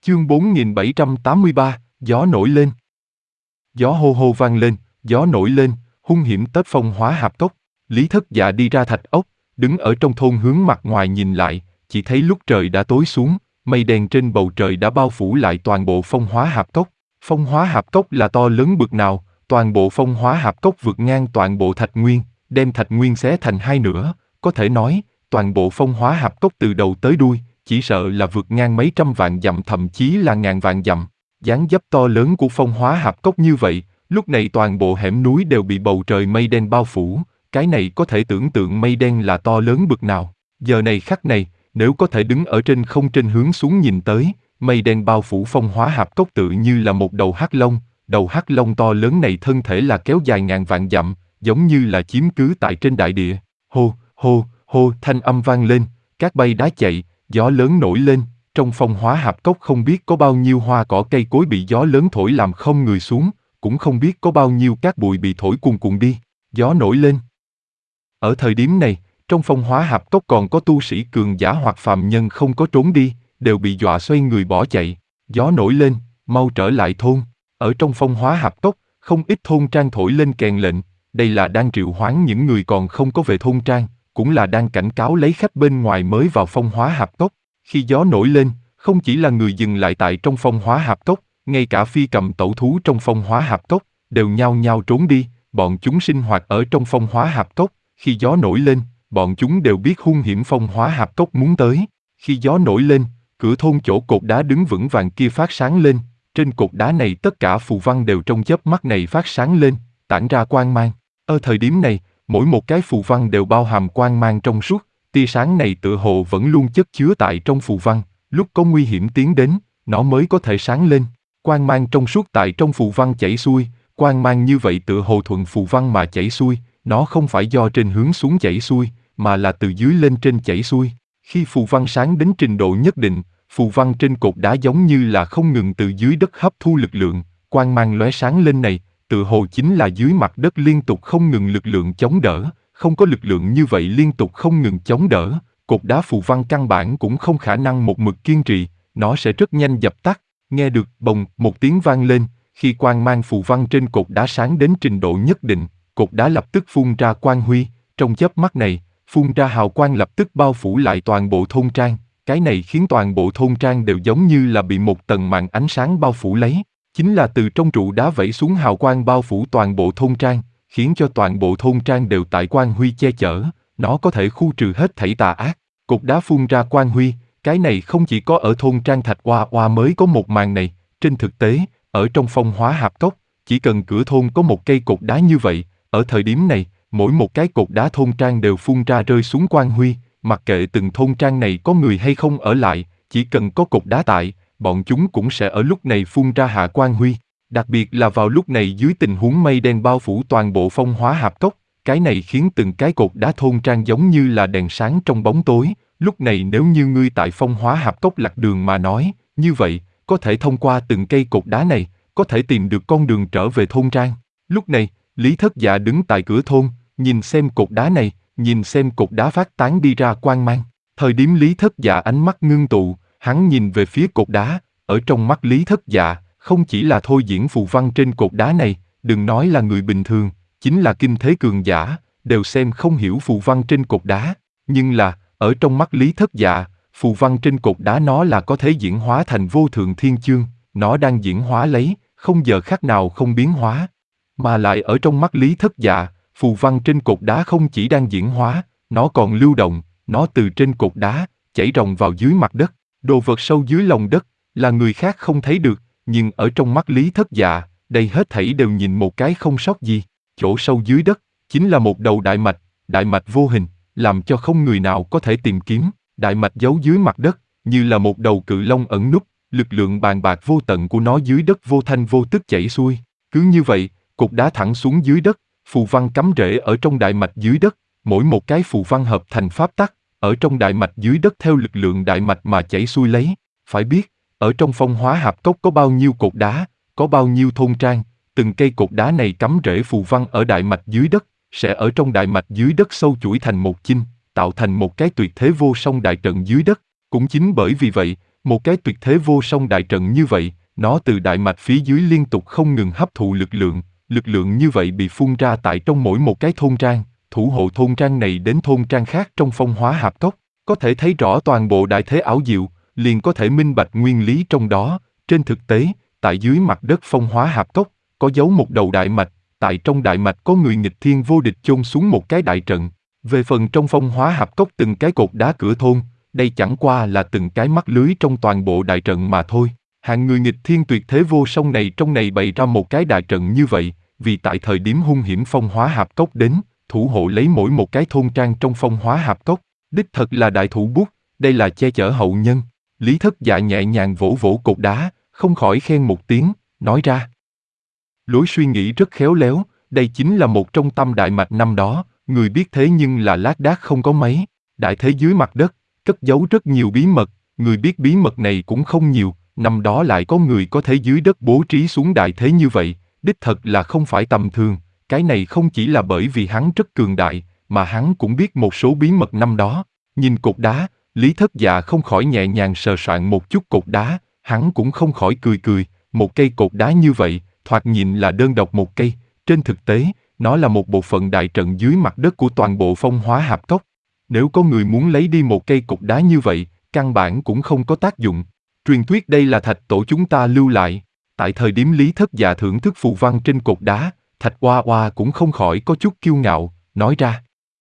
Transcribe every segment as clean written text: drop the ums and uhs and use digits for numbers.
Chương 4783, gió nổi lên. Gió hô hô vang lên, gió nổi lên, hung hiểm tết phong hóa hạp cốc. Lý Thất Dạ đi ra thạch ốc, đứng ở trong thôn hướng mặt ngoài nhìn lại, chỉ thấy lúc trời đã tối xuống, mây đen trên bầu trời đã bao phủ lại toàn bộ phong hóa hạp cốc. Phong hóa hạp cốc là to lớn bực nào, toàn bộ phong hóa hạp cốc vượt ngang toàn bộ thạch nguyên, đem thạch nguyên xé thành hai nửa, có thể nói, toàn bộ phong hóa hạp cốc từ đầu tới đuôi, chỉ sợ là vượt ngang mấy trăm vạn dặm thậm chí là ngàn vạn dặm. Dáng dấp to lớn của phong hóa hạp cốc như vậy, lúc này toàn bộ hẻm núi đều bị bầu trời mây đen bao phủ, cái này có thể tưởng tượng mây đen là to lớn bực nào. Giờ này khắc này, nếu có thể đứng ở trên không trên hướng xuống nhìn tới, mây đen bao phủ phong hóa hạp cốc tự như là một đầu hắc long to lớn này thân thể là kéo dài ngàn vạn dặm, giống như là chiếm cứ tại trên đại địa. Hô, hô, hô, thanh âm vang lên, cát bay đá chạy, gió lớn nổi lên, trong phong hóa hạp cốc không biết có bao nhiêu hoa cỏ cây cối bị gió lớn thổi làm không người xuống, cũng không biết có bao nhiêu cát bụi bị thổi cuồn cuộn đi, gió nổi lên. Ở thời điểm này, trong phong hóa hạp cốc còn có tu sĩ cường giả hoặc phàm nhân không có trốn đi, đều bị dọa xoay người bỏ chạy, gió nổi lên, mau trở lại thôn. Ở trong phong hóa hạp cốc, không ít thôn trang thổi lên kèn lệnh, đây là đang triệu hoán những người còn không có về thôn trang, cũng là đang cảnh cáo lấy khách bên ngoài mới vào phong hóa hạp cốc. Khi gió nổi lên, không chỉ là người dừng lại tại trong phong hóa hạp cốc, ngay cả phi cầm tẩu thú trong phong hóa hạp cốc, đều nhao nhao trốn đi, bọn chúng sinh hoạt ở trong phong hóa hạp cốc, khi gió nổi lên, bọn chúng đều biết hung hiểm phong hóa hạp cốc muốn tới. Khi gió nổi lên, cửa thôn chỗ cột đá đứng vững vàng kia phát sáng lên, trên cột đá này tất cả phù văn đều trong chớp mắt này phát sáng lên, tản ra quang mang. Ở thời điểm này, mỗi một cái phù văn đều bao hàm quang mang trong suốt, tia sáng này tựa hồ vẫn luôn chất chứa tại trong phù văn, lúc có nguy hiểm tiến đến, nó mới có thể sáng lên. Quang mang trong suốt tại trong phù văn chảy xuôi, quang mang như vậy tựa hồ thuận phù văn mà chảy xuôi, nó không phải do trên hướng xuống chảy xuôi, mà là từ dưới lên trên chảy xuôi. Khi phù văn sáng đến trình độ nhất định, phù văn trên cột đá giống như là không ngừng từ dưới đất hấp thu lực lượng, quang mang lóe sáng lên này, tựa hồ chính là dưới mặt đất liên tục không ngừng lực lượng chống đỡ, không có lực lượng như vậy liên tục không ngừng chống đỡ, cột đá phù văn căn bản cũng không khả năng một mực kiên trì, nó sẽ rất nhanh dập tắt. Nghe được bồng một tiếng vang lên, khi quang mang phù văn trên cột đá sáng đến trình độ nhất định, cột đá lập tức phun ra quang huy, trong chớp mắt này, phun ra hào quang lập tức bao phủ lại toàn bộ thôn trang, cái này khiến toàn bộ thôn trang đều giống như là bị một tầng màn ánh sáng bao phủ lấy, chính là từ trong trụ đá vẩy xuống hào quang bao phủ toàn bộ thôn trang, khiến cho toàn bộ thôn trang đều tại quang huy che chở, nó có thể khu trừ hết thảy tà ác. Cột đá phun ra quang huy, cái này không chỉ có ở thôn trang Thạch Oa Oa mới có một màn này, trên thực tế, ở trong phong hóa hạp cốc, chỉ cần cửa thôn có một cây cột đá như vậy, ở thời điểm này, mỗi một cái cột đá thôn trang đều phun ra rơi xuống quang huy, mặc kệ từng thôn trang này có người hay không ở lại, chỉ cần có cột đá tại, bọn chúng cũng sẽ ở lúc này phun ra hạ quang huy. Đặc biệt là vào lúc này dưới tình huống mây đen bao phủ toàn bộ phong hóa hạp cốc, cái này khiến từng cái cột đá thôn trang giống như là đèn sáng trong bóng tối. Lúc này nếu như ngươi tại phong hóa hạp cốc lạc đường mà nói, như vậy, có thể thông qua từng cây cột đá này, có thể tìm được con đường trở về thôn trang. Lúc này, Lý Thất Dạ đứng tại cửa thôn, nhìn xem cột đá này, nhìn xem cột đá phát tán đi ra quang mang. Thời điểm Lý Thất Dạ ánh mắt ngưng tụ, hắn nhìn về phía cột đá, ở trong mắt Lý Thất Dạ, không chỉ là thôi diễn phù văn trên cột đá này, đừng nói là người bình thường, chính là kinh thế cường giả, đều xem không hiểu phù văn trên cột đá, nhưng là, ở trong mắt Lý Thất Dạ, phù văn trên cột đá nó là có thể diễn hóa thành vô thượng thiên chương, nó đang diễn hóa lấy, không giờ khắc nào không biến hóa. Mà lại ở trong mắt Lý Thất Dạ, phù văn trên cột đá không chỉ đang diễn hóa, nó còn lưu động, nó từ trên cột đá, chảy ròng vào dưới mặt đất, đồ vật sâu dưới lòng đất, là người khác không thấy được, nhưng ở trong mắt Lý Thất Dạ, đây hết thảy đều nhìn một cái không sót gì, chỗ sâu dưới đất, chính là một đầu đại mạch vô hình, làm cho không người nào có thể tìm kiếm, đại mạch giấu dưới mặt đất, như là một đầu cự long ẩn núp, lực lượng bàn bạc vô tận của nó dưới đất vô thanh vô tức chảy xuôi, cứ như vậy, cột đá thẳng xuống dưới đất, phù văn cắm rễ ở trong đại mạch dưới đất, mỗi một cái phù văn hợp thành pháp tắc, ở trong đại mạch dưới đất theo lực lượng đại mạch mà chảy xuôi lấy, phải biết, ở trong phong hóa hạp cốc có bao nhiêu cột đá, có bao nhiêu thôn trang, từng cây cột đá này cắm rễ phù văn ở đại mạch dưới đất, sẽ ở trong đại mạch dưới đất sâu chuỗi thành một chinh, tạo thành một cái tuyệt thế vô song đại trận dưới đất. Cũng chính bởi vì vậy, Một cái tuyệt thế vô song đại trận như vậy, nó từ đại mạch phía dưới liên tục không ngừng hấp thụ lực lượng như vậy bị phun ra tại trong mỗi một cái thôn trang, thủ hộ thôn trang này đến thôn trang khác trong phong hóa hạp cốc, có thể thấy rõ toàn bộ đại thế ảo diệu, liền có thể minh bạch nguyên lý trong đó. Trên thực tế, tại dưới mặt đất phong hóa hạp cốc, có giấu một đầu đại mạch, tại trong đại mạch có người nghịch thiên vô địch chôn xuống một cái đại trận. Về phần trong phong hóa hạp cốc từng cái cột đá cửa thôn, đây chẳng qua là từng cái mắt lưới trong toàn bộ đại trận mà thôi. Hạng người nghịch thiên tuyệt thế vô song này trong này bày ra một cái đại trận như vậy, vì tại thời điểm hung hiểm phong hóa hạp cốc đến, thủ hộ lấy mỗi một cái thôn trang trong phong hóa hạp cốc, đích thật là đại thủ bút, đây là che chở hậu nhân. Lý Thất Dạ nhẹ nhàng vỗ vỗ cột đá, không khỏi khen một tiếng, nói ra. Lối suy nghĩ rất khéo léo, đây chính là một trong tam đại mạch năm đó, người biết thế nhưng là lác đác không có mấy. Đại thế dưới mặt đất, cất giấu rất nhiều bí mật, người biết bí mật này cũng không nhiều, năm đó lại có người có thể dưới đất bố trí xuống đại thế như vậy, đích thật là không phải tầm thường. Cái này không chỉ là bởi vì hắn rất cường đại, mà hắn cũng biết một số bí mật năm đó. Nhìn cột đá, Lý Thất Dạ không khỏi nhẹ nhàng sờ soạn một chút cột đá, hắn cũng không khỏi cười cười, một cây cột đá như vậy, thoạt nhìn là đơn độc một cây, trên thực tế, nó là một bộ phận đại trận dưới mặt đất của toàn bộ phong hóa hạp cốc. Nếu có người muốn lấy đi một cây cột đá như vậy, căn bản cũng không có tác dụng. Truyền thuyết đây là thạch tổ chúng ta lưu lại. Tại thời điểm Lý Thất Dạ thưởng thức phù văn trên cột đá, Thạch Oa Oa cũng không khỏi có chút kiêu ngạo, nói ra.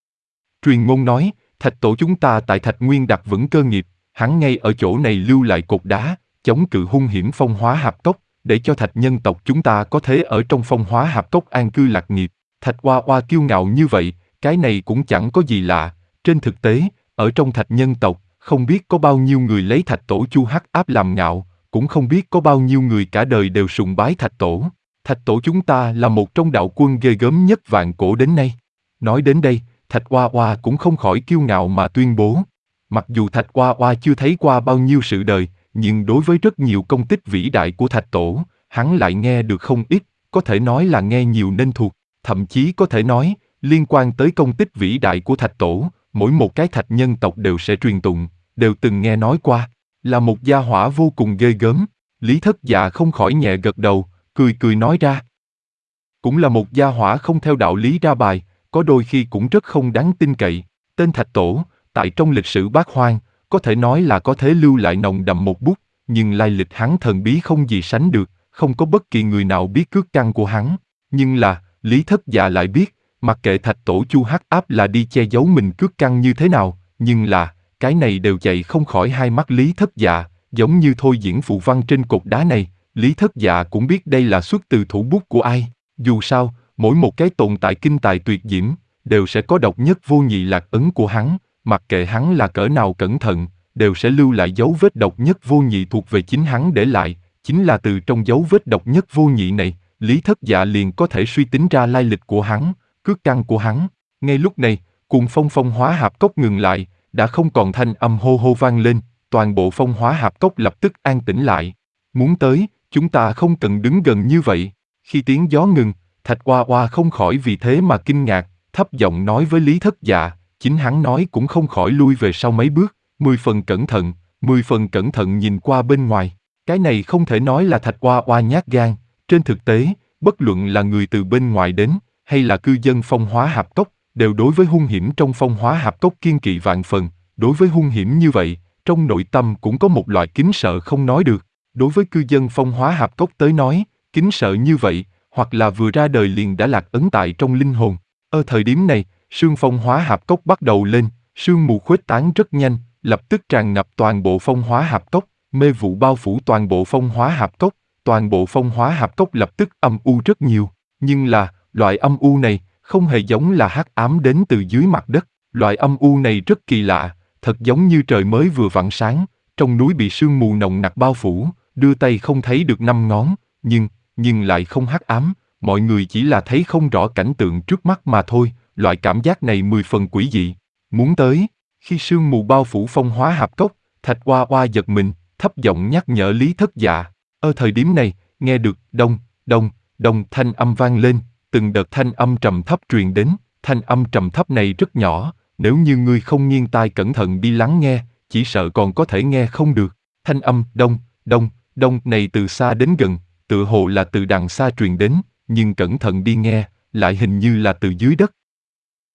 Truyền ngôn nói, thạch tổ chúng ta tại Thạch Nguyên đặt vững cơ nghiệp, hắn ngay ở chỗ này lưu lại cột đá, chống cự hung hiểm phong hóa hạp cốc, để cho thạch nhân tộc chúng ta có thể ở trong phong hóa hạp cốc an cư lạc nghiệp. Thạch Oa Oa kiêu ngạo như vậy, cái này cũng chẳng có gì lạ. Trên thực tế, ở trong thạch nhân tộc, không biết có bao nhiêu người lấy thạch tổ Chu Hắc Áp làm ngạo, cũng không biết có bao nhiêu người cả đời đều sùng bái thạch tổ. Thạch tổ chúng ta là một trong đạo quân ghê gớm nhất vạn cổ đến nay. Nói đến đây, Thạch Oa Oa cũng không khỏi kiêu ngạo mà tuyên bố. Mặc dù Thạch Oa Oa chưa thấy qua bao nhiêu sự đời, nhưng đối với rất nhiều công tích vĩ đại của Thạch tổ, hắn lại nghe được không ít, có thể nói là nghe nhiều nên thuộc, thậm chí có thể nói, liên quan tới công tích vĩ đại của Thạch tổ, mỗi một cái thạch nhân tộc đều sẽ truyền tụng, đều từng nghe nói qua, là một gia hỏa vô cùng ghê gớm. Lý Thất Dạ không khỏi nhẹ gật đầu, cười cười nói ra. Cũng là một gia hỏa không theo đạo lý ra bài, có đôi khi cũng rất không đáng tin cậy. Tên Thạch tổ, tại trong lịch sử Bát Hoang, có thể nói là có thể lưu lại nồng đậm một bút, nhưng lai lịch hắn thần bí không gì sánh được, không có bất kỳ người nào biết cước căn của hắn. Nhưng là, Lý Thất Dạ lại biết, mặc kệ thạch tổ Chu Hắc Áp là đi che giấu mình cước căn như thế nào, nhưng là, cái này đều chạy không khỏi hai mắt Lý Thất Dạ, giống như thôi diễn phù văn trên cột đá này, Lý Thất Dạ cũng biết đây là xuất từ thủ bút của ai. Dù sao, mỗi một cái tồn tại kinh tài tuyệt diễm, đều sẽ có độc nhất vô nhị lạc ấn của hắn, mặc kệ hắn là cỡ nào cẩn thận, đều sẽ lưu lại dấu vết độc nhất vô nhị thuộc về chính hắn để lại, chính là từ trong dấu vết độc nhất vô nhị này, Lý Thất Dạ liền có thể suy tính ra lai lịch của hắn, cước căn của hắn. Ngay lúc này, cuồng phong phong hóa hạp cốc ngừng lại, đã không còn thanh âm hô hô vang lên, toàn bộ phong hóa hạp cốc lập tức an tĩnh lại. Muốn tới, chúng ta không cần đứng gần như vậy. Khi tiếng gió ngừng, Thạch Oa Oa không khỏi vì thế mà kinh ngạc, thấp giọng nói với Lý Thất Dạ, chính hắn nói cũng không khỏi lui về sau mấy bước, 10 phần cẩn thận nhìn qua bên ngoài. Cái này không thể nói là Thạch Oa Oa nhát gan, trên thực tế, bất luận là người từ bên ngoài đến, hay là cư dân phong hóa hạp cốc, đều đối với hung hiểm trong phong hóa hạp cốc kiên kỵ vạn phần, đối với hung hiểm như vậy, trong nội tâm cũng có một loại kính sợ không nói được. Đối với cư dân phong hóa hạp cốc tới nói, kính sợ như vậy, hoặc là vừa ra đời liền đã lạc ấn tại trong linh hồn. Ở thời điểm này, sương phong hóa hạp cốc bắt đầu lên, sương mù khuếch tán rất nhanh, lập tức tràn ngập toàn bộ phong hóa hạp cốc, mê vụ bao phủ toàn bộ phong hóa hạp cốc, toàn bộ phong hóa hạp cốc lập tức âm u rất nhiều. Nhưng là, loại âm u này, không hề giống là hắc ám đến từ dưới mặt đất. Loại âm u này rất kỳ lạ, thật giống như trời mới vừa vặn sáng, trong núi bị sương mù nồng nặc bao phủ, đưa tay không thấy được năm ngón, nhưng lại không hắc ám, mọi người chỉ là thấy không rõ cảnh tượng trước mắt mà thôi, loại cảm giác này 10 phần quỷ dị. Muốn tới, khi sương mù bao phủ phong hóa hạp cốc, Thạch Oa Oa giật mình, thấp giọng nhắc nhở Lý Thất Dạ. Ở thời điểm này, nghe được đông thanh âm vang lên, từng đợt thanh âm trầm thấp truyền đến, thanh âm trầm thấp này rất nhỏ, nếu như ngươi không nghiêng tai cẩn thận đi lắng nghe, chỉ sợ còn có thể nghe không được. Thanh âm đông, đông, đông này từ xa đến gần, tựa hồ là từ đằng xa truyền đến, nhưng cẩn thận đi nghe, lại hình như là từ dưới đất.